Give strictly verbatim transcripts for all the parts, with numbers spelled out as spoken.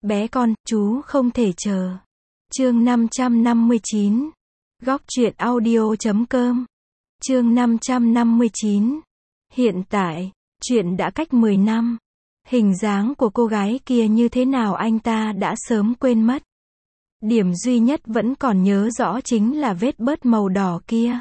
Bé con, chú không thể chờ. Chương năm trăm năm mươi chín. Góc truyện audio chấm com. Chương năm trăm năm mươi chín. Hiện tại, chuyện đã cách mười năm. Hình dáng của cô gái kia như thế nào anh ta đã sớm quên mất. Điểm duy nhất vẫn còn nhớ rõ chính là vết bớt màu đỏ kia.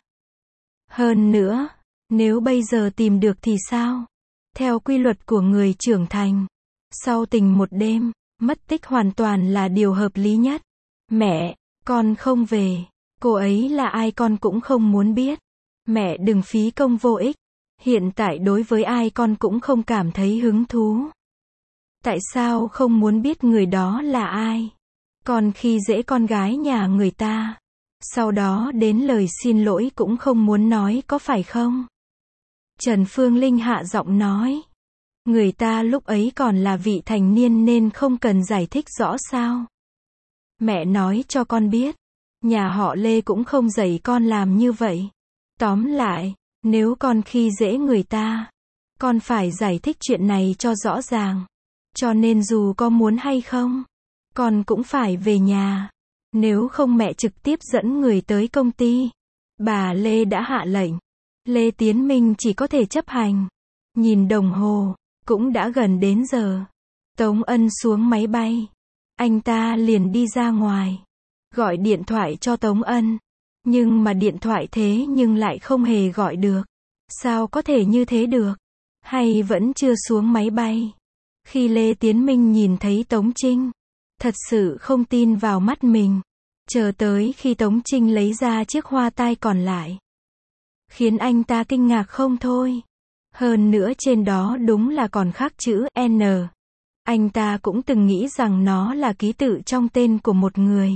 Hơn nữa, nếu bây giờ tìm được thì sao? Theo quy luật của người trưởng thành, sau tình một đêm, mất tích hoàn toàn là điều hợp lý nhất. Mẹ, con không về. Cô ấy là ai con cũng không muốn biết. Mẹ đừng phí công vô ích. Hiện tại đối với ai con cũng không cảm thấy hứng thú. Tại sao không muốn biết người đó là ai? Con khi dễ con gái nhà người ta. Sau đó đến lời xin lỗi cũng không muốn nói có phải không? Trần Phương Linh hạ giọng nói. Người ta lúc ấy còn là vị thành niên nên không cần giải thích rõ sao? Mẹ nói cho con biết. Nhà họ Lê cũng không dạy con làm như vậy. Tóm lại, nếu con khi dễ người ta, con phải giải thích chuyện này cho rõ ràng. Cho nên dù có muốn hay không, con cũng phải về nhà. Nếu không mẹ trực tiếp dẫn người tới công ty. Bà Lê đã hạ lệnh. Lê Tiến Minh chỉ có thể chấp hành. Nhìn đồng hồ, cũng đã gần đến giờ. Tống Ân xuống máy bay. Anh ta liền đi ra ngoài. Gọi điện thoại cho Tống Ân. Nhưng mà điện thoại thế nhưng lại không hề gọi được. Sao có thể như thế được? Hay vẫn chưa xuống máy bay? Khi Lê Tiến Minh nhìn thấy Tống Trinh, thật sự không tin vào mắt mình. Chờ tới khi Tống Trinh lấy ra chiếc hoa tai còn lại, khiến anh ta kinh ngạc không thôi. Hơn nữa trên đó đúng là còn khắc chữ N. Anh ta cũng từng nghĩ rằng nó là ký tự trong tên của một người.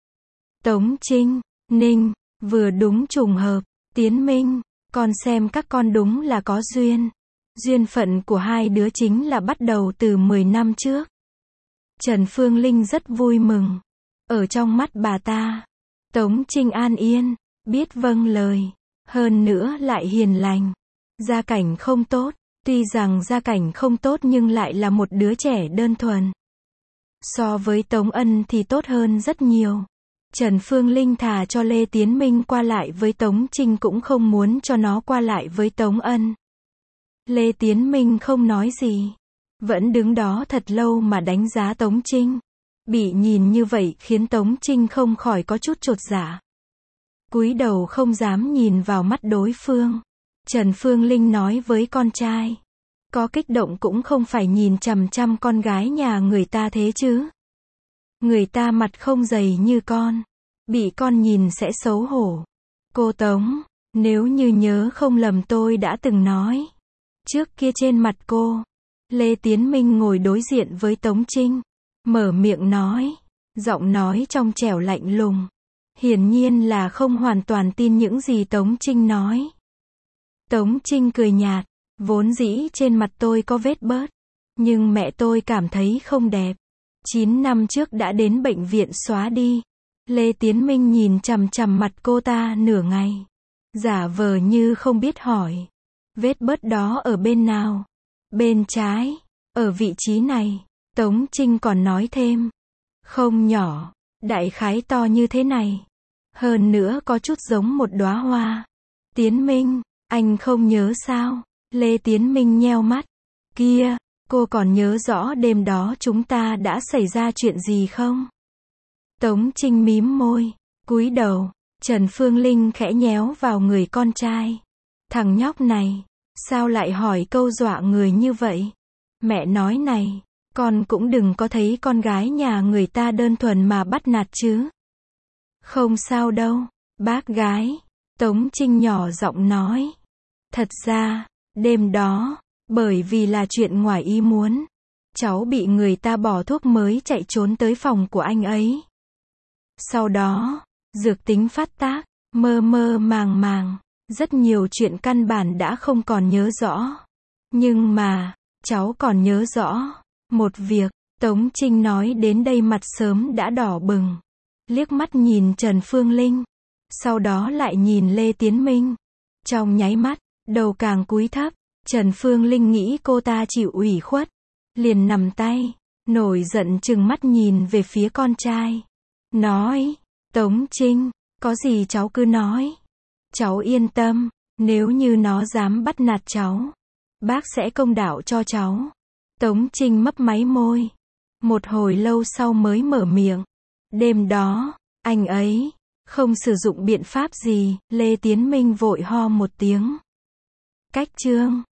Tống Trinh, Ninh, vừa đúng trùng hợp. Tiến Minh, con xem các con đúng là có duyên. Duyên phận của hai đứa chính là bắt đầu từ mười năm trước. Trần Phương Linh rất vui mừng. Ở trong mắt bà ta, Tống Trinh an yên, biết vâng lời, hơn nữa lại hiền lành. Gia cảnh không tốt, tuy rằng gia cảnh không tốt nhưng lại là một đứa trẻ đơn thuần. So với Tống Ân thì tốt hơn rất nhiều. Trần Phương Linh thà cho Lê Tiến Minh qua lại với Tống Trinh cũng không muốn cho nó qua lại với Tống Ân. Lê Tiến Minh không nói gì, vẫn đứng đó thật lâu mà đánh giá Tống Trinh. Bị nhìn như vậy khiến Tống Trinh không khỏi có chút chột dạ. Cúi đầu không dám nhìn vào mắt đối phương. Trần Phương Linh nói với con trai. Có kích động cũng không phải nhìn chằm chằm con gái nhà người ta thế chứ. Người ta mặt không dày như con. Bị con nhìn sẽ xấu hổ. Cô Tống, nếu như nhớ không lầm tôi đã từng nói. Trước kia trên mặt cô. Lê Tiến Minh ngồi đối diện với Tống Trinh. Mở miệng nói. Giọng nói trong trẻo lạnh lùng. Hiển nhiên là không hoàn toàn tin những gì Tống Trinh nói. Tống Trinh cười nhạt. Vốn dĩ trên mặt tôi có vết bớt. Nhưng mẹ tôi cảm thấy không đẹp. chín năm trước đã đến bệnh viện xóa đi. Lê Tiến Minh nhìn chằm chằm mặt cô ta nửa ngày. Giả vờ như không biết hỏi. Vết bớt đó ở bên nào? Bên trái. Ở vị trí này. Tống Trinh còn nói thêm. Không nhỏ. Đại khái to như thế này. Hơn nữa có chút giống một đóa hoa. Tiến Minh, anh không nhớ sao? Lê Tiến Minh nheo mắt. Kia, cô còn nhớ rõ đêm đó chúng ta đã xảy ra chuyện gì không? Tống Trinh mím môi, cúi đầu. Trần Phương Linh khẽ nhéo vào người con trai. Thằng nhóc này, sao lại hỏi câu dọa người như vậy? Mẹ nói này, con cũng đừng có thấy con gái nhà người ta đơn thuần mà bắt nạt chứ. Không sao đâu, bác gái. Tống Trinh nhỏ giọng nói. Thật ra, đêm đó, bởi vì là chuyện ngoài ý muốn, cháu bị người ta bỏ thuốc mới chạy trốn tới phòng của anh ấy. Sau đó, dược tính phát tác, mơ mơ màng màng, rất nhiều chuyện căn bản đã không còn nhớ rõ. Nhưng mà, cháu còn nhớ rõ một việc. Tống Trinh nói đến đây mặt sớm đã đỏ bừng. Liếc mắt nhìn Trần Phương Linh. Sau đó lại nhìn Lê Tiến Minh. Trong nháy mắt, đầu càng cúi thấp. Trần Phương Linh nghĩ cô ta chịu ủy khuất. Liền nằm tay. nổi giận trừng mắt nhìn về phía con trai. Nói, Tống Trinh, có gì cháu cứ nói. Cháu yên tâm, nếu như nó dám bắt nạt cháu, bác sẽ công đạo cho cháu. Tống Trinh mấp máy môi. Một hồi lâu sau mới mở miệng. Đêm đó, anh ấy không sử dụng biện pháp gì, Lê Tiến Minh vội ho một tiếng. Cách chương